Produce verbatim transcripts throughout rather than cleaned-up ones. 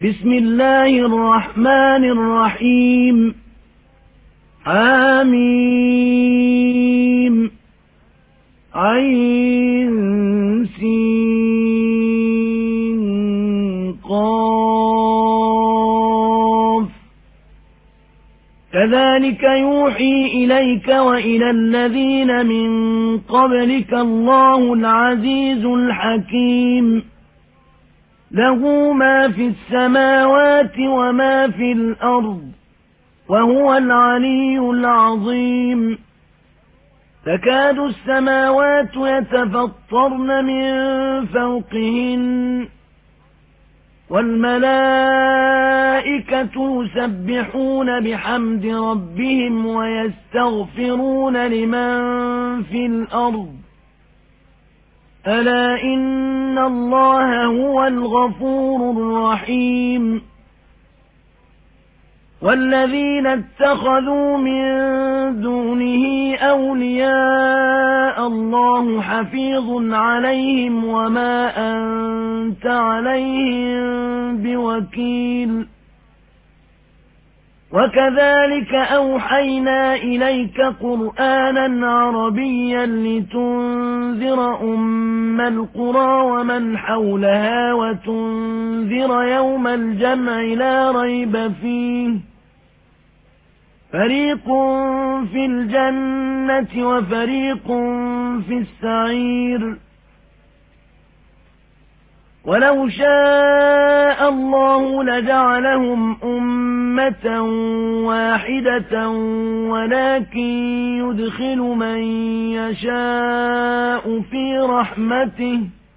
بسم الله الرحمن الرحيم حميم عين سين قاف كذلك يوحي إليك وإلى الذين من قبلك الله العزيز الحكيم له ما في السماوات وما في الأرض وهو العلي العظيم تكاد السماوات يتفطرن من فوقهن والملائكة يسبحون بحمد ربهم ويستغفرون لمن في الأرض ألا إن الله هو الغفور الرحيم والذين اتخذوا من دونه أولياء الله حفيظ عليهم وما أنت عليهم بوكيل وكذلك أوحينا إليك قرآنا عربيا لتنذر أم القرى ومن حولها وتنذر يوم الجمع لا ريب فيه فريق في الجنة وفريق في السعير ولو شاء الله لجعلهم أمة واحدة ولكن يدخل من يشاء في رحمته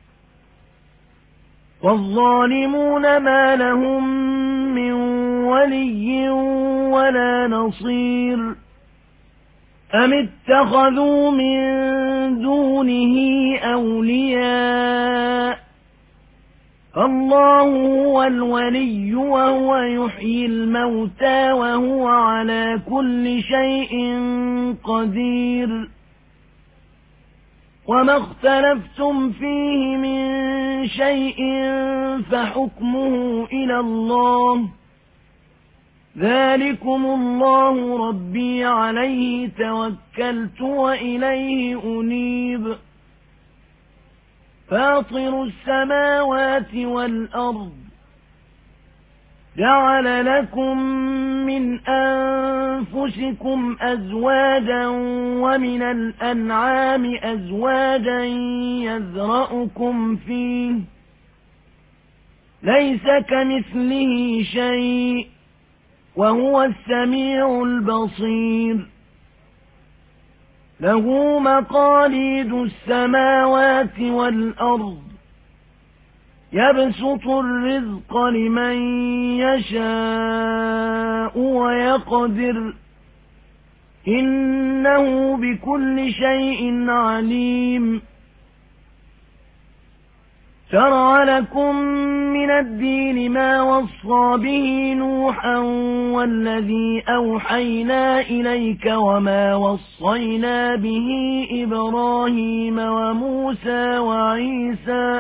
والظالمون ما لهم من ولي ولا نصير أم اتخذوا من دونه أولياء الله هو الولي وهو يحيي الموتى وهو على كل شيء قدير وما اختلفتم فيه من شيء فحكمه إلى الله ذلكم الله ربي عليه توكلت وإليه أنيب فاطر السماوات والأرض جعل لكم من أنفسكم أزواجا ومن الأنعام أزواجا يذرأكم فيه ليس كمثله شيء وهو السميع البصير له مقاليد السماوات والأرض يبسط الرزق لمن يشاء ويقدر إنه بكل شيء عليم شرع لكم من الدين ما وصى به نوحا والذي أوحينا إليك وما وصينا به إبراهيم وموسى وعيسى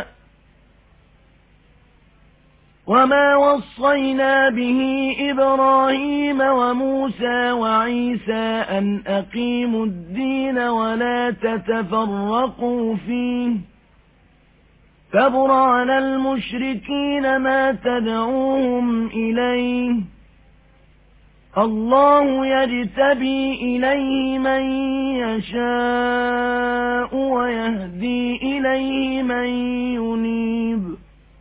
وما وصينا به إبراهيم وموسى وعيسى أن أقيموا الدين ولا تتفرقوا فيه كبر على المشركين ما تدعوهم إليه الله يجتبي إليه من يشاء ويهدي إليه من ينيب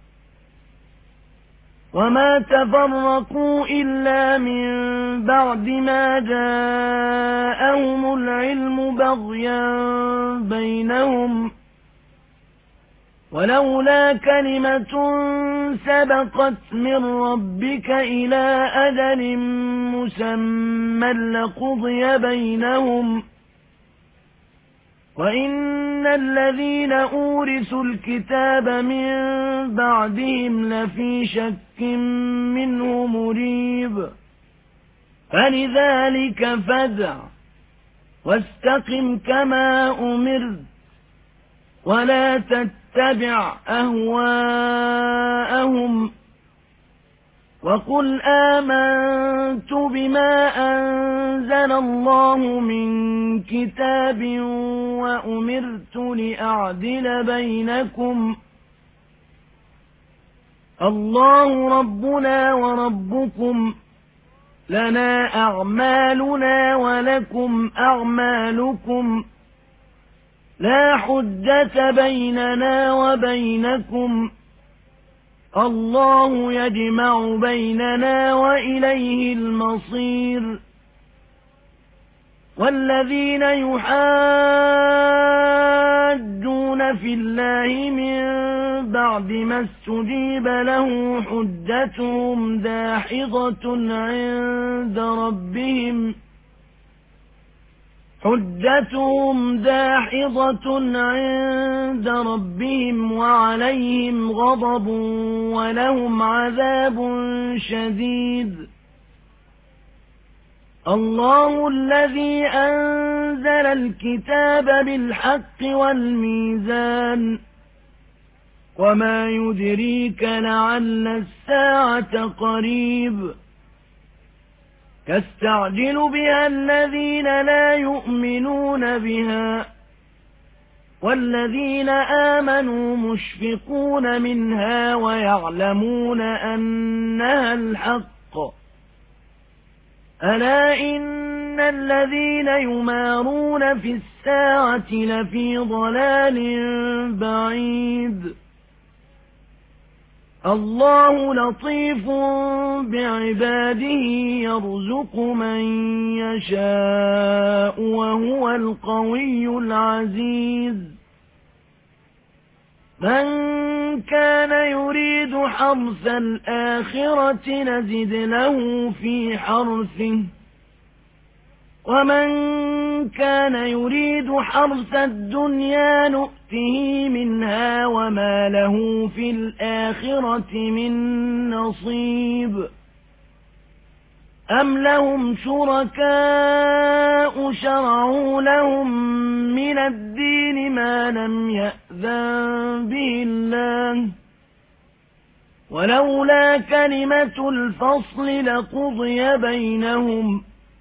وما تفرقوا إلا من بعد ما جاءهم العلم بغيا بينهم ولولا كلمة سبقت من ربك إلى أجل مسمى لقضي بينهم وإن الذين أورثوا الكتاب من بعدهم لفي شك منه مريب فلذلك فادع واستقم كما أمرت ولا تتبع أهواءهم وقل آمنت بما أنزل الله من كتاب وأمرت لأعدل بينكم الله ربنا وربكم لنا أعمالنا ولكم أعمالكم لا حجة بيننا وبينكم الله يجمع بيننا وإليه المصير والذين يحاجون في الله من بعد ما استجيب له حجتهم داحضة عند ربهم حجتهم داحضة عند ربهم وعليهم غضب ولهم عذاب شديد الله الذي أنزل الكتاب بالحق والميزان وما يدريك لعل الساعة قريب يستعجل بها الذين لا يؤمنون بها والذين آمنوا مشفقون منها ويعلمون أنها الحق ألا إن الذين يمارون في الساعة لفي ضلال بعيد الله لطيف بعباده يرزق من يشاء وهو القوي العزيز من كان يريد حرث الآخرة نزد له في حرثه ومن كان يريد حرث الدنيا نؤته منها وما له في الآخرة من نصيب أم لهم شركاء شرعوا لهم من الدين ما لم يأذن به الله ولولا كلمة الفصل لقضي بينهم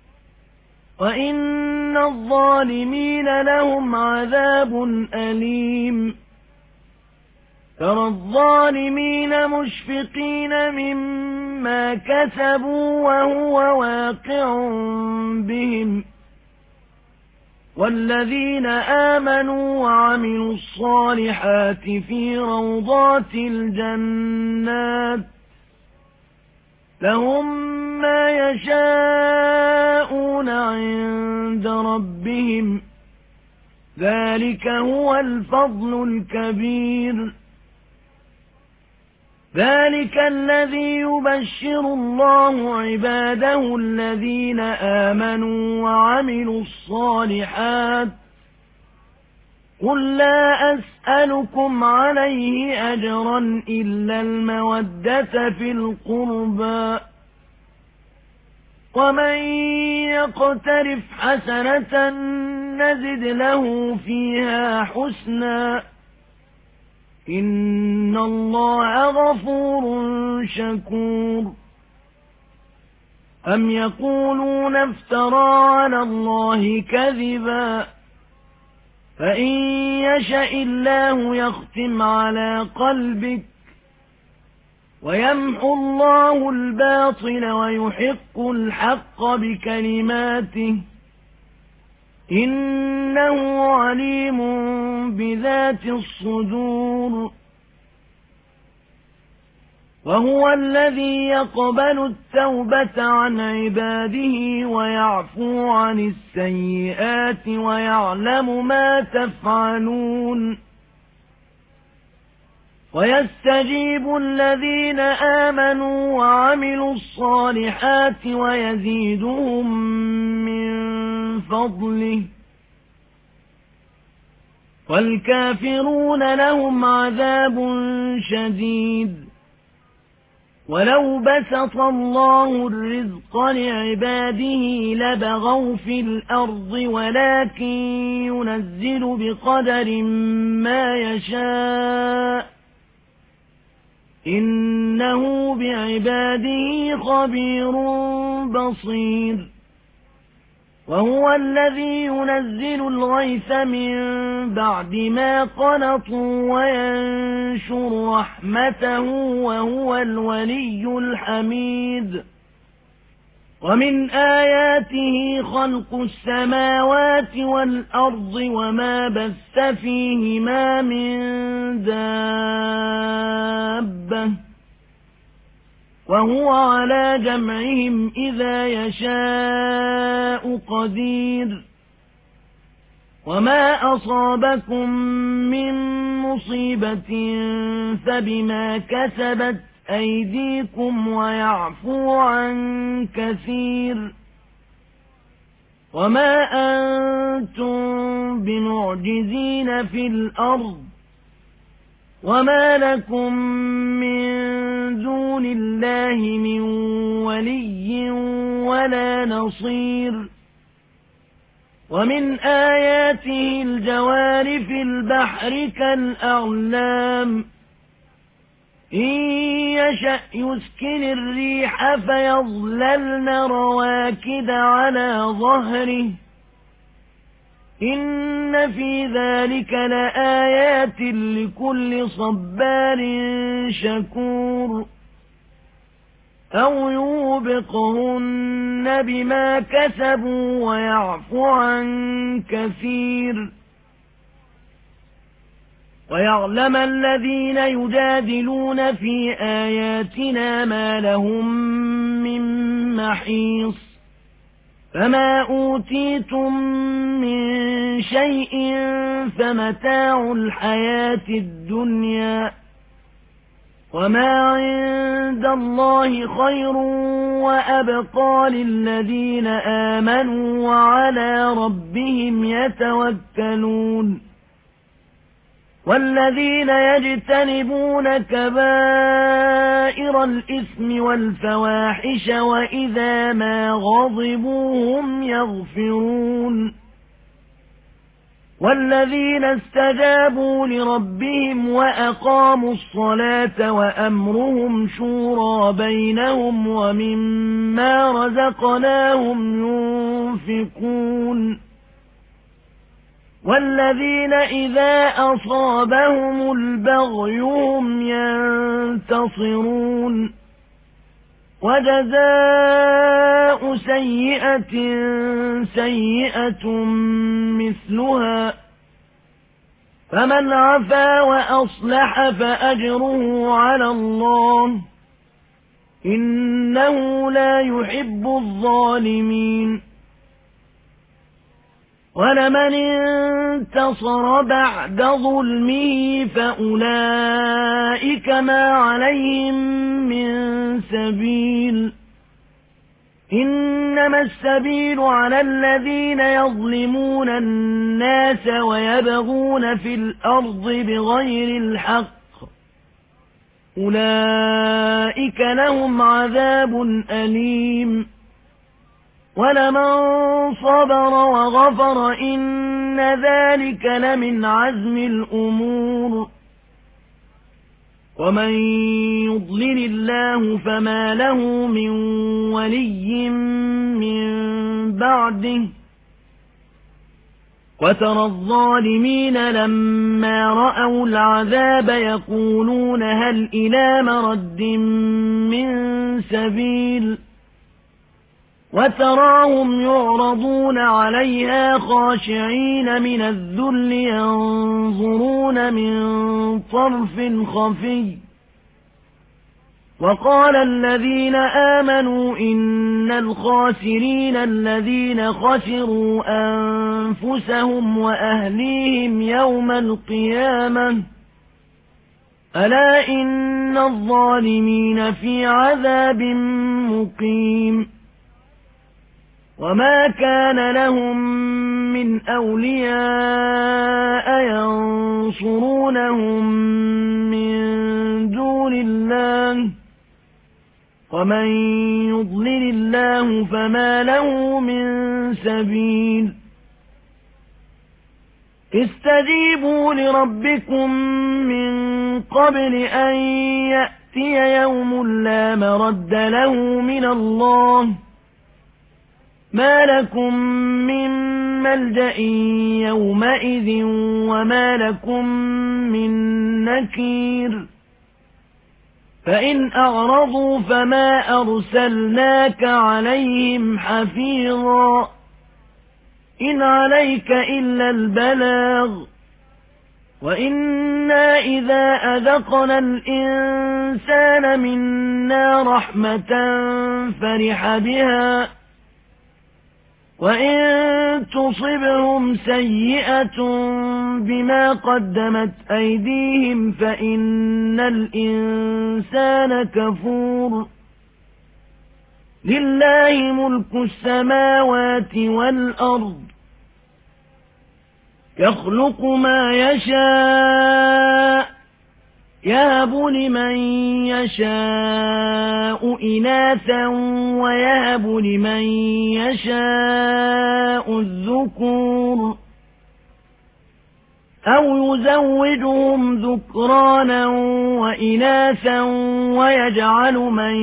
وإن الظالمين لهم عذاب أليم ترى الظالمين مشفقين مما كسبوا وهو واقع بهم والذين آمنوا وعملوا الصالحات في روضات الجنات لهم ما يشاءون عند ربهم ذلك هو الفضل الكبير ذلك الذي يبشر الله عباده الذين آمنوا وعملوا الصالحات قل لا أسألكم عليه أجرا إلا المودة في القربى ومن يقترف حسنة نزد له فيها حسنا إن الله غفور شكور أم يقولون افترى على الله كذبا فإن يشأ الله يختم على قلبك ويمحو الله الباطل ويحق الحق بكلماته إنه عليم بذات الصدور وهو الذي يقبل التوبة عن عباده ويعفو عن السيئات ويعلم ما تفعلون ويستجيب الذين آمنوا وعملوا الصالحات ويزيدهم من فضله والكافرون لهم عذاب شديد ولو بسط الله الرزق لعباده لبغوا في الأرض ولكن ينزل بقدر ما يشاء إنه بعباده خبير بصير وهو الذي ينزل الغيث من بعد ما قنطوا وينشر رحمته وهو الولي الحميد ومن آياته خلق السماوات والأرض وما بث فيهما من دابة وهو على جمعهم إذا يشاء قدير وما أصابكم من مصيبة فبما كسبت أيديكم ويعفو عن كثير وما أنتم بمعجزين في الأرض وما لكم من دون الله من ولي ولا نصير ومن آياته الجوار في البحر كالأعلام إن يشأ يسكن الريح فيظللن رواكد على ظهره إن في ذلك لآيات لكل صبار شكور أو يوبقهن بما كسبوا ويعفو عن كثير ويعلم الذين يجادلون في آياتنا ما لهم من محيص فما أوتيتم من شيء فمتاع الحياة الدنيا وما عند الله خير وأبقى للذين آمنوا وعلى ربهم يتوكلون والذين يجتنبون كبائر الإثم والفواحش وإذا ما غضبوا هم يغفرون والذين استجابوا لربهم وأقاموا الصلاة وأمرهم شورى بينهم ومما رزقناهم ينفقون والذين إذا أصابهم البغي هم ينتصرون وجزاء سيئة سيئة مثلها فمن عفا وأصلح فأجره على الله إنه لا يحب الظالمين ولمن انتصر بعد ظلمه فأولئك ما عليهم من سبيل إنما السبيل على الذين يظلمون الناس ويبغون في الأرض بغير الحق أولئك لهم عذاب أليم ولمن صبر وغفر إن ذلك لمن عزم الأمور ومن يضلل الله فما له من ولي من بعده وترى الظالمين لما رأوا العذاب يقولون هل إلى مرد من سبيل وتراهم يعرضون عليها خاشعين من الذل ينظرون من طرف خفي وقال الذين آمنوا إن الخاسرين الذين خسروا أنفسهم وأهليهم يوم القيامة ألا إن الظالمين في عذاب مقيم وما كان لهم من أولياء ينصرونهم من دون الله ومن يضلل الله فما له من سبيل استجيبوا لربكم من قبل أن يأتي يأتي يوم لا مرد له من الله ما لكم من ملجأ يومئذ وما لكم من نكير فإن أعرضوا فما أرسلناك عليهم حفيظا إن عليك إلا البلاغ وإنا إذا أذقنا الإنسان منا رحمة فرح بها وإن تصبهم سيئة بما قدمت أيديهم فإن الإنسان كفور لله ملك السماوات والأرض يخلق ما يشاء يهب لمن يشاء إناثا ويهب لمن يشاء الذكور أو يزوجهم ذكرانا وإناثا ويجعل من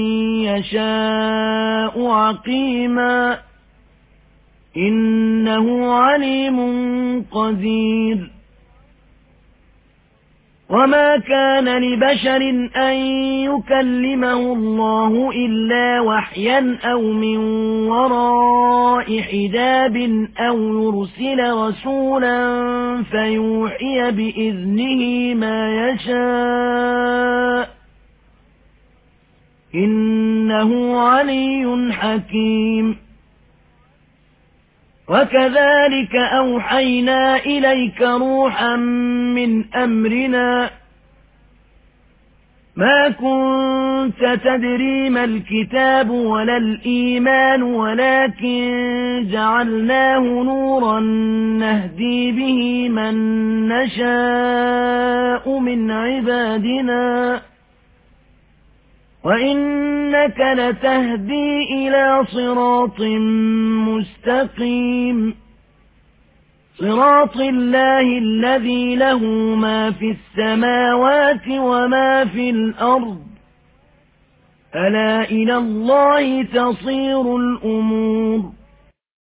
يشاء عقيما إنه عليم قدير وما كان لبشر أن يكلمه الله إلا وحيا أو من وراء حجاب أو يرسل رسولا فيوحي بإذنه ما يشاء إنه علي حكيم وكذلك أوحينا إليك روحا من أمرنا ما كنت تدري ما الكتاب ولا الإيمان ولكن جعلناه نورا نهدي به من نشاء من عبادنا وإنك لتهدي إلى صراط مستقيم صراط الله الذي له ما في السماوات وما في الأرض ألا إلى الله تصير الأمور